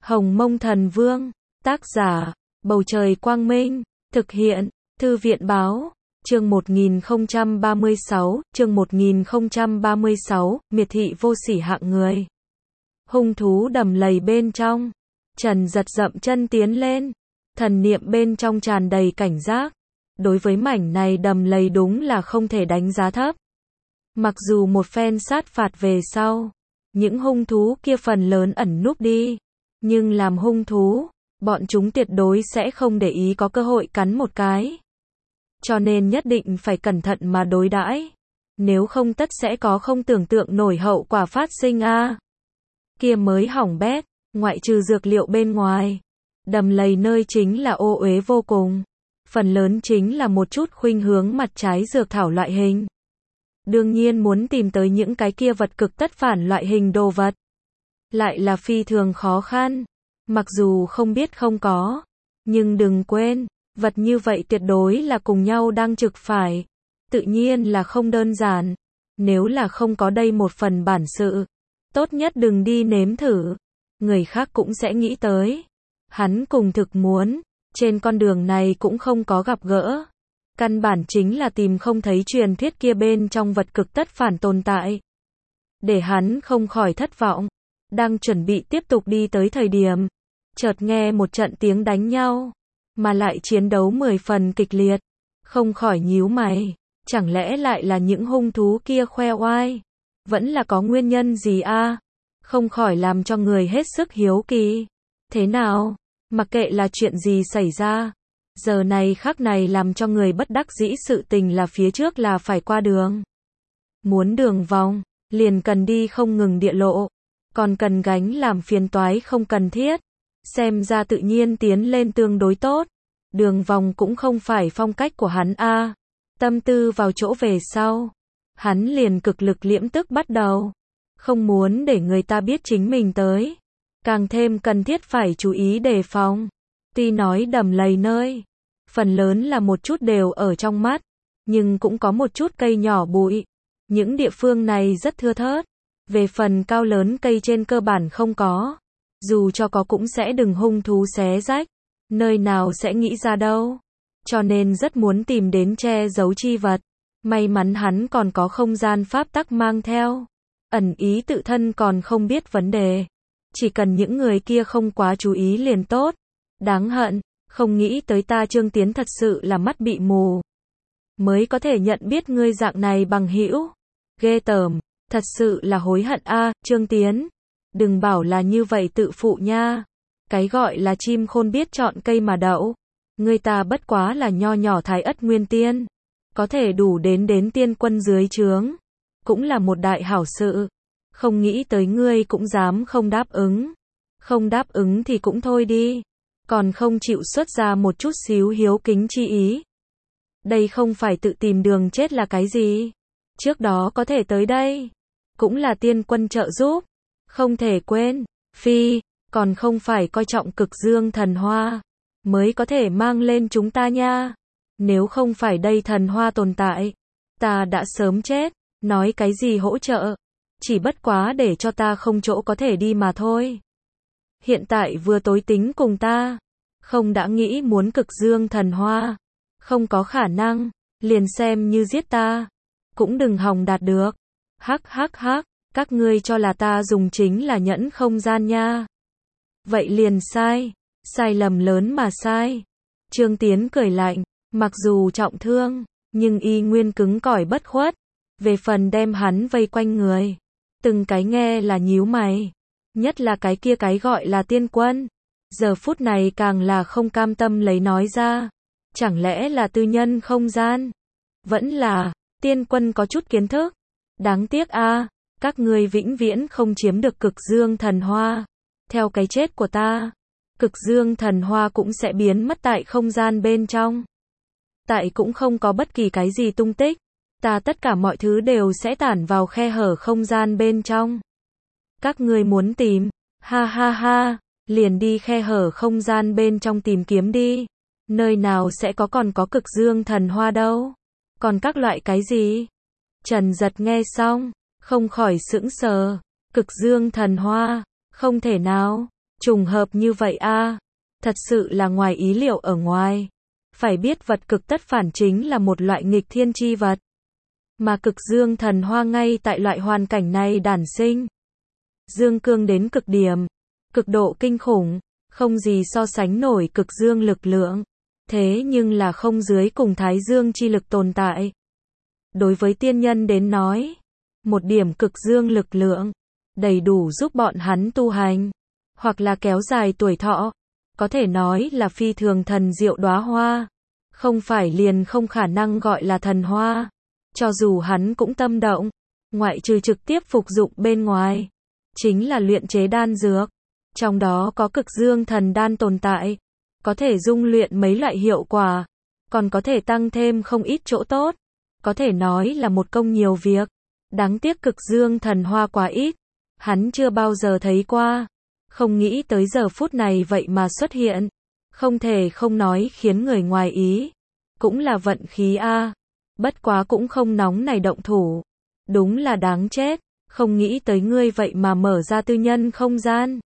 Hồng Mông Thần Vương, tác giả, Bầu Trời Quang Minh, thực hiện, Thư viện Báo, chương 1036, chương 1036, miệt thị vô sỉ hạng người. Hung thú đầm lầy bên trong, Trần Giật dậm chân tiến lên, thần niệm bên trong tràn đầy cảnh giác. Đối với mảnh này đầm lầy đúng là không thể đánh giá thấp. Mặc dù một phen sát phạt về sau, những hung thú kia phần lớn ẩn núp đi, nhưng làm hung thú, bọn chúng tuyệt đối sẽ không để ý có cơ hội cắn một cái. Cho nên nhất định phải cẩn thận mà đối đãi, nếu không tất sẽ có không tưởng tượng nổi hậu quả phát sinh a. Kia mới hỏng bét, ngoại trừ dược liệu bên ngoài, đầm lầy nơi chính là ô uế vô cùng. Phần lớn chính là một chút khuynh hướng mặt trái dược thảo loại hình. Đương nhiên muốn tìm tới những cái kia vật cực tất phản loại hình đồ vật, lại là phi thường khó khăn. Mặc dù không biết không có, nhưng đừng quên, vật như vậy tuyệt đối là cùng nhau đang trực phải. Tự nhiên là không đơn giản. Nếu là không có đây một phần bản sự, tốt nhất đừng đi nếm thử. Người khác cũng sẽ nghĩ tới. Hắn cùng thực muốn, trên con đường này cũng không có gặp gỡ. Căn bản chính là tìm không thấy truyền thuyết kia bên trong vật cực tất phản tồn tại. Để hắn không khỏi thất vọng. Đang chuẩn bị tiếp tục đi tới thời điểm, chợt nghe một trận tiếng đánh nhau, mà lại chiến đấu 10 phần kịch liệt. Không khỏi nhíu mày, chẳng lẽ lại là những hung thú kia khoe oai? Vẫn là có nguyên nhân gì a? Không khỏi làm cho người hết sức hiếu kỳ. Thế nào? Mặc kệ là chuyện gì xảy ra, giờ này khắc này làm cho người bất đắc dĩ sự tình là phía trước là phải qua đường. Muốn đường vòng, liền cần đi không ngừng địa lộ, còn cần gánh làm phiền toái không cần thiết. Xem ra tự nhiên tiến lên tương đối tốt. Đường vòng cũng không phải phong cách của hắn a. Tâm tư vào chỗ về sau, hắn liền cực lực liễm tức bắt đầu. Không muốn để người ta biết chính mình tới. Càng thêm cần thiết phải chú ý đề phòng. Tuy nói đầm lầy nơi, phần lớn là một chút đều ở trong mắt, nhưng cũng có một chút cây nhỏ bụi. Những địa phương này rất thưa thớt. Về phần cao lớn cây trên cơ bản không có. Dù cho có cũng sẽ đừng hung thú xé rách. Nơi nào sẽ nghĩ ra đâu. Cho nên rất muốn tìm đến che giấu chi vật. May mắn hắn còn có không gian pháp tắc mang theo. Ẩn ý tự thân còn không biết vấn đề. Chỉ cần những người kia không quá chú ý liền tốt. Đáng hận, không nghĩ tới ta Trương Tiến thật sự là mắt bị mù. Mới có thể nhận biết ngươi dạng này bằng hữu. Ghê tởm, thật sự là hối hận a, Trương Tiến. Đừng bảo là như vậy tự phụ nha. Cái gọi là chim khôn biết chọn cây mà đậu. Ngươi ta bất quá là nho nhỏ Thái Ất Nguyên Tiên. Có thể đủ đến tiên quân dưới trướng. Cũng là một đại hảo sự. Không nghĩ tới ngươi cũng dám không đáp ứng. Không đáp ứng thì cũng thôi đi. Còn không chịu xuất ra một chút xíu hiếu kính chi ý. Đây không phải tự tìm đường chết là cái gì. Trước đó có thể tới đây. Cũng là tiên quân trợ giúp. Không thể quên. Phi, còn không phải coi trọng cực dương thần hoa. Mới có thể mang lên chúng ta nha. Nếu không phải đây thần hoa tồn tại. Ta đã sớm chết. Nói cái gì hỗ trợ. Chỉ bất quá để cho ta không chỗ có thể đi mà thôi. Hiện tại vừa tối tính cùng ta. Không đã nghĩ muốn cực dương thần hoa. Không có khả năng. Liền xem như giết ta. Cũng đừng hòng đạt được. Hắc hắc hắc. Các ngươi cho là ta dùng chính là nhẫn không gian nha. Vậy liền sai. Sai lầm lớn mà sai. Trương Tiến cười lạnh. Mặc dù trọng thương, nhưng y nguyên cứng cỏi bất khuất. Về phần đem hắn vây quanh người. Từng cái nghe là nhíu mày. Nhất là cái kia cái gọi là tiên quân. Giờ phút này càng là không cam tâm lấy nói ra. Chẳng lẽ là tư nhân không gian? Vẫn là, tiên quân có chút kiến thức. Đáng tiếc a, các ngươi vĩnh viễn không chiếm được cực dương thần hoa. Theo cái chết của ta, cực dương thần hoa cũng sẽ biến mất tại không gian bên trong. Tại cũng không có bất kỳ cái gì tung tích. Ta tất cả mọi thứ đều sẽ tản vào khe hở không gian bên trong. Các ngươi muốn tìm, ha ha ha, liền đi khe hở không gian bên trong tìm kiếm đi. Nơi nào sẽ còn có cực dương thần hoa đâu. Còn các loại cái gì? Trần Giật nghe xong, không khỏi sững sờ. Cực dương thần hoa, không thể nào. Trùng hợp như vậy a, thật sự là ngoài ý liệu ở ngoài. Phải biết vật cực tất phản chính là một loại nghịch thiên chi vật. Mà cực dương thần hoa ngay tại loại hoàn cảnh này đản sinh. Dương cương đến cực điểm, cực độ kinh khủng, không gì so sánh nổi cực dương lực lượng. Thế nhưng là không dưới cùng thái dương chi lực tồn tại. Đối với tiên nhân đến nói, một điểm cực dương lực lượng, đầy đủ giúp bọn hắn tu hành, hoặc là kéo dài tuổi thọ, có thể nói là phi thường thần diệu đóa hoa, không phải liền không khả năng gọi là thần hoa. Cho dù hắn cũng tâm động, ngoại trừ trực tiếp phục dụng bên ngoài, chính là luyện chế đan dược, trong đó có cực dương thần đan tồn tại, có thể dung luyện mấy loại hiệu quả, còn có thể tăng thêm không ít chỗ tốt, có thể nói là một công nhiều việc. Đáng tiếc cực dương thần hoa quá ít, hắn chưa bao giờ thấy qua, không nghĩ tới giờ phút này vậy mà xuất hiện, không thể không nói khiến người ngoài ý, cũng là vận khí a. Bất quá cũng không nóng này động thủ, đúng là đáng chết, không nghĩ tới ngươi vậy mà mở ra tư nhân không gian.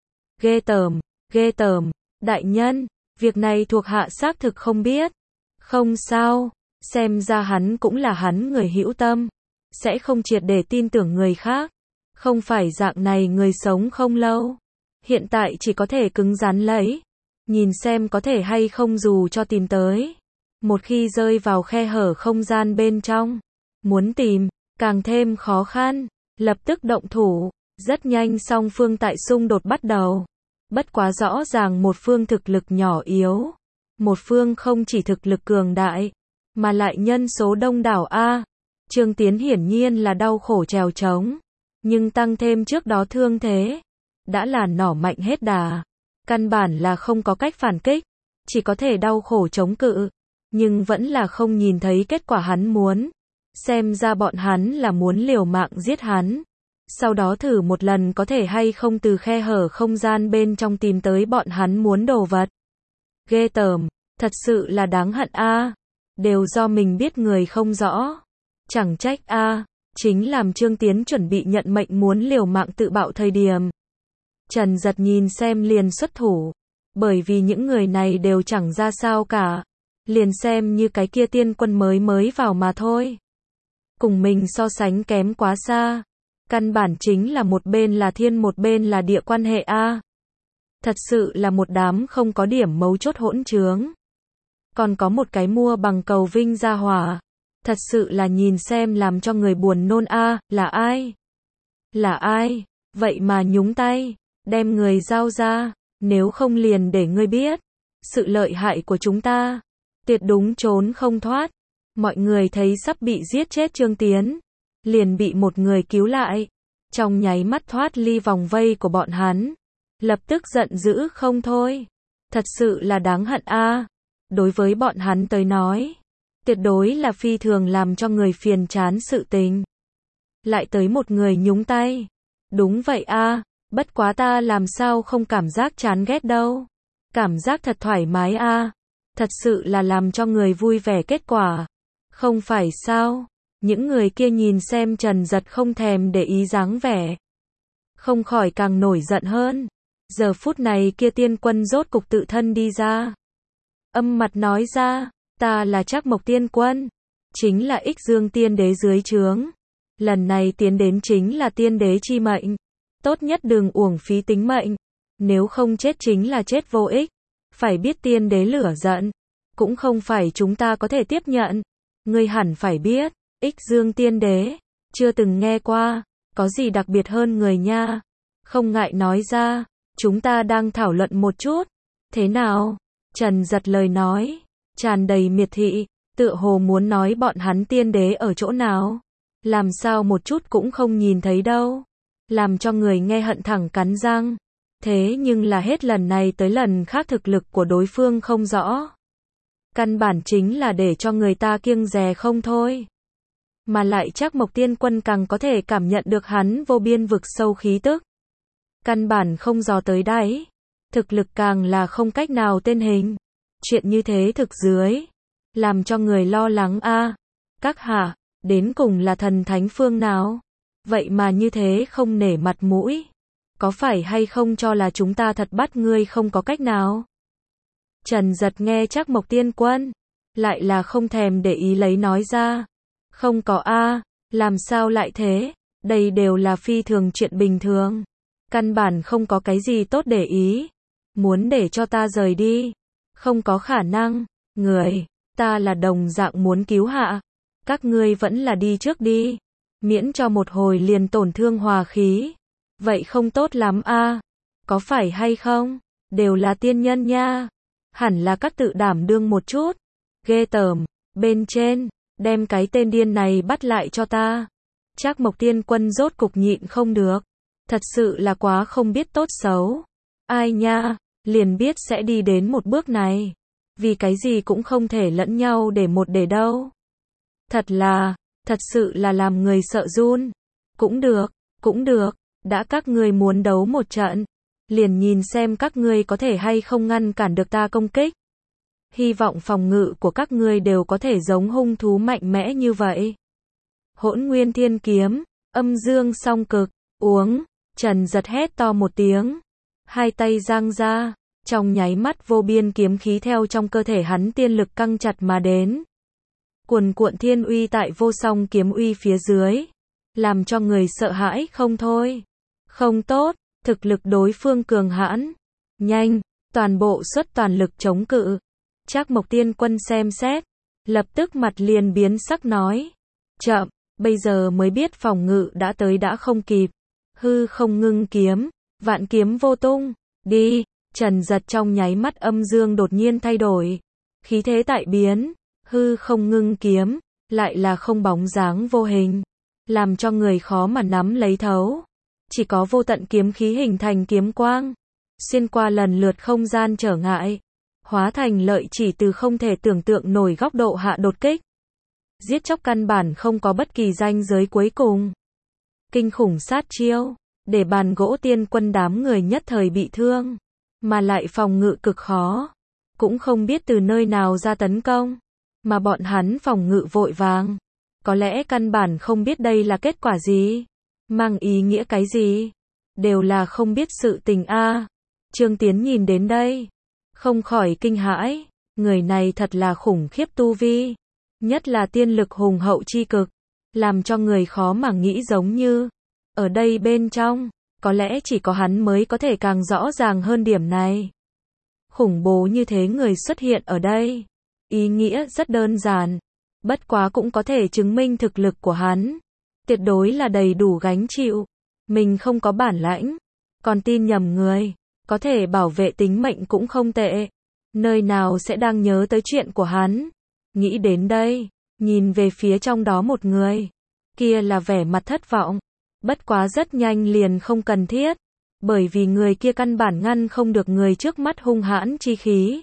Ghê tởm, đại nhân, việc này thuộc hạ xác thực không biết. Không sao, xem ra hắn cũng là hắn người hữu tâm, sẽ không triệt để tin tưởng người khác, không phải dạng này người sống không lâu. Hiện tại chỉ có thể cứng rắn lấy, nhìn xem có thể hay không dù cho tìm tới. Một khi rơi vào khe hở không gian bên trong, muốn tìm, càng thêm khó khăn, lập tức động thủ, rất nhanh song phương tại xung đột bắt đầu. Bất quá rõ ràng một phương thực lực nhỏ yếu, một phương không chỉ thực lực cường đại, mà lại nhân số đông đảo a. Trương Tiến hiển nhiên là đau khổ trèo trống, nhưng tăng thêm trước đó thương thế, đã là nỏ mạnh hết đà, căn bản là không có cách phản kích, chỉ có thể đau khổ chống cự. Nhưng vẫn là không nhìn thấy kết quả hắn muốn. Xem ra bọn hắn là muốn liều mạng giết hắn. Sau đó thử một lần có thể hay không từ khe hở không gian bên trong tìm tới bọn hắn muốn đồ vật. Ghê tởm, thật sự là đáng hận a. Đều do mình biết người không rõ. Chẳng trách a, chính làm Trương Tiến chuẩn bị nhận mệnh muốn liều mạng tự bạo thời điểm. Trần Giật nhìn xem liền xuất thủ. Bởi vì những người này đều chẳng ra sao cả. Liền xem như cái kia tiên quân mới vào mà thôi. Cùng mình so sánh kém quá xa. Căn bản chính là một bên là thiên một bên là địa quan hệ a. Thật sự là một đám không có điểm mấu chốt hỗn trướng. Còn có một cái mua bằng cầu vinh gia hỏa. Thật sự là nhìn xem làm cho người buồn nôn a. Là ai? Là ai? Vậy mà nhúng tay, đem người giao ra, nếu không liền để ngươi biết sự lợi hại của chúng ta. Tuyệt đúng trốn không thoát. Mọi người thấy sắp bị giết chết Trương Tiến, liền bị một người cứu lại, trong nháy mắt thoát ly vòng vây của bọn hắn, lập tức giận dữ không thôi. Thật sự là đáng hận a. Đối với bọn hắn tới nói, tuyệt đối là phi thường làm cho người phiền chán sự tình. Lại tới một người nhúng tay. Đúng vậy a, bất quá ta làm sao không cảm giác chán ghét đâu. Cảm giác thật thoải mái a. Thật sự là làm cho người vui vẻ kết quả. Không phải sao? Những người kia nhìn xem Trần Giật không thèm để ý dáng vẻ, không khỏi càng nổi giận hơn. Giờ phút này kia tiên quân rốt cục tự thân đi ra. Âm mặt nói ra, ta là Trác Mộc tiên quân, chính là Ích Dương tiên đế dưới trướng. Lần này tiến đến chính là tiên đế chi mệnh. Tốt nhất đừng uổng phí tính mệnh. Nếu không chết chính là chết vô ích. Phải biết tiên đế lửa giận, cũng không phải chúng ta có thể tiếp nhận. Ngươi hẳn phải biết, Ích Dương tiên đế, chưa từng nghe qua, có gì đặc biệt hơn người nha. Không ngại nói ra, chúng ta đang thảo luận một chút. Thế nào? Trần Giật lời nói, tràn đầy miệt thị, tựa hồ muốn nói bọn hắn tiên đế ở chỗ nào. Làm sao một chút cũng không nhìn thấy đâu. Làm cho người nghe hận thẳng cắn răng. Thế nhưng là hết lần này tới lần khác thực lực của đối phương không rõ. Căn bản chính là để cho người ta kiêng dè không thôi. Mà lại Trác Mộc tiên quân càng có thể cảm nhận được hắn vô biên vực sâu khí tức. Căn bản không dò tới đáy. Thực lực càng là không cách nào tên hình. Chuyện như thế thực dưới, làm cho người lo lắng a. Các hạ, đến cùng là thần thánh phương nào? Vậy mà như thế không nể mặt mũi. có phải hay không cho là chúng ta thật bắt ngươi không có cách nào? Trần Giật nghe Trác Mộc Tiên Quân, lại là không thèm để ý lấy nói ra. Không có a, làm sao lại thế, đây đều là phi thường chuyện bình thường. Căn bản không có cái gì tốt để ý. Muốn để cho ta rời đi? Không có khả năng, người, ta là đồng dạng muốn cứu hạ. Các ngươi vẫn là đi trước đi, miễn cho một hồi liền tổn thương hòa khí. Vậy không tốt lắm a, có phải hay không? Đều là tiên nhân nha. Hẳn là các tự đảm đương một chút. Ghê tởm, bên trên, đem cái tên điên này bắt lại cho ta. Trác Mộc Tiên Quân rốt cục nhịn không được. Thật sự là quá không biết tốt xấu. Ai nha, liền biết sẽ đi đến một bước này. Vì cái gì cũng không thể lẫn nhau để một để đâu. Thật sự là làm người sợ run. Cũng được, đã các ngươi muốn đấu một trận. Liền nhìn xem các ngươi có thể hay không ngăn cản được ta công kích. Hy vọng phòng ngự của các ngươi đều có thể giống hung thú mạnh mẽ như vậy. Hỗn Nguyên Thiên Kiếm, âm dương song cực, uống, Trần Giật hét to một tiếng. Hai tay giang ra, trong nháy mắt vô biên kiếm khí theo trong cơ thể hắn tiên lực căng chặt mà đến. Cuồn cuộn thiên uy tại vô song kiếm uy phía dưới, làm cho người sợ hãi không thôi. Không tốt, thực lực đối phương cường hãn. Nhanh, toàn bộ xuất toàn lực chống cự. Trác Mộc Tiên Quân xem xét, lập tức mặt liền biến sắc nói. Chậm, bây giờ mới biết phòng ngự đã tới đã không kịp. Hư không ngưng kiếm, vạn kiếm vô tung, đi. Trần Giật trong nháy mắt âm dương đột nhiên thay đổi. Khí thế tại biến, hư không ngưng kiếm, lại là không bóng dáng vô hình. Làm cho người khó mà nắm lấy thấu. Chỉ có vô tận kiếm khí hình thành kiếm quang. Xuyên qua lần lượt không gian trở ngại. Hóa thành lợi chỉ từ không thể tưởng tượng nổi góc độ hạ đột kích. Giết chóc căn bản không có bất kỳ ranh giới cuối cùng. Kinh khủng sát chiêu, để Bàn Gỗ Tiên Quân đám người nhất thời bị thương. Mà lại phòng ngự cực khó. Cũng không biết từ nơi nào ra tấn công. Mà bọn hắn phòng ngự vội vàng. Có lẽ căn bản không biết đây là kết quả gì. Mang ý nghĩa cái gì. Đều là không biết sự tình a. Trương Tiến nhìn đến đây, không khỏi kinh hãi. Người này thật là khủng khiếp tu vi. Nhất là tiên lực hùng hậu chi cực. Làm cho người khó mà nghĩ giống như. Ở đây bên trong, có lẽ chỉ có hắn mới có thể càng rõ ràng hơn điểm này. Khủng bố như thế người xuất hiện ở đây. Ý nghĩa rất đơn giản. Bất quá cũng có thể chứng minh thực lực của hắn. Tuyệt đối là đầy đủ gánh chịu. Mình không có bản lãnh. Còn tin nhầm người. Có thể bảo vệ tính mệnh cũng không tệ. Nơi nào sẽ đang nhớ tới chuyện của hắn. Nghĩ đến đây. Nhìn về phía trong đó một người. Kia là vẻ mặt thất vọng. Bất quá rất nhanh liền không cần thiết. Bởi vì người kia căn bản ngăn không được người trước mắt hung hãn chi khí.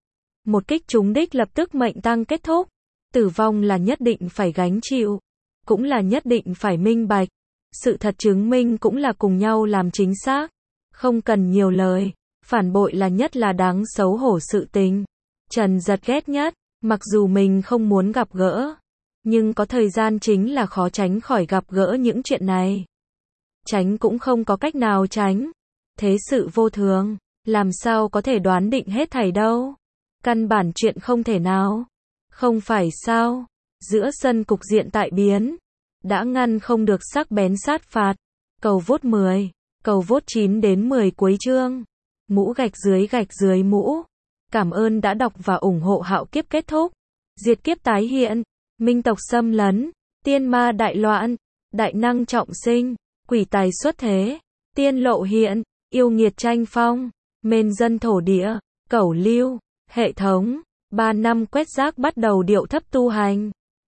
Một kích trúng đích lập tức mệnh tăng kết thúc. Tử vong là nhất định phải gánh chịu. Cũng là nhất định phải minh bạch. Sự thật chứng minh cũng là cùng nhau làm chính xác. Không cần nhiều lời. Phản bội là nhất là đáng xấu hổ sự tình. Trần Giật ghét nhất. Mặc dù mình không muốn gặp gỡ. Nhưng có thời gian chính là khó tránh khỏi gặp gỡ những chuyện này. Tránh cũng không có cách nào tránh. Thế sự vô thường. Làm sao có thể đoán định hết thảy đâu. Căn bản chuyện không thể nào. Không phải sao. Giữa sân cục diện tại biến. Đã ngăn không được sắc bén sát phạt. Cầu vốt 10. Cầu vốt 9 đến 10 cuối chương. Mũ gạch dưới mũ. Cảm ơn đã đọc và ủng hộ Hạo Kiếp kết thúc. Diệt kiếp tái hiện. Minh tộc xâm lấn. Tiên ma đại loạn. Đại năng trọng sinh. Quỷ tài xuất thế. Tiên lộ hiện. Yêu nghiệt tranh phong. Mên dân thổ địa. Cẩu lưu. Hệ thống. 3 năm quét rác bắt đầu điệu thấp tu hành.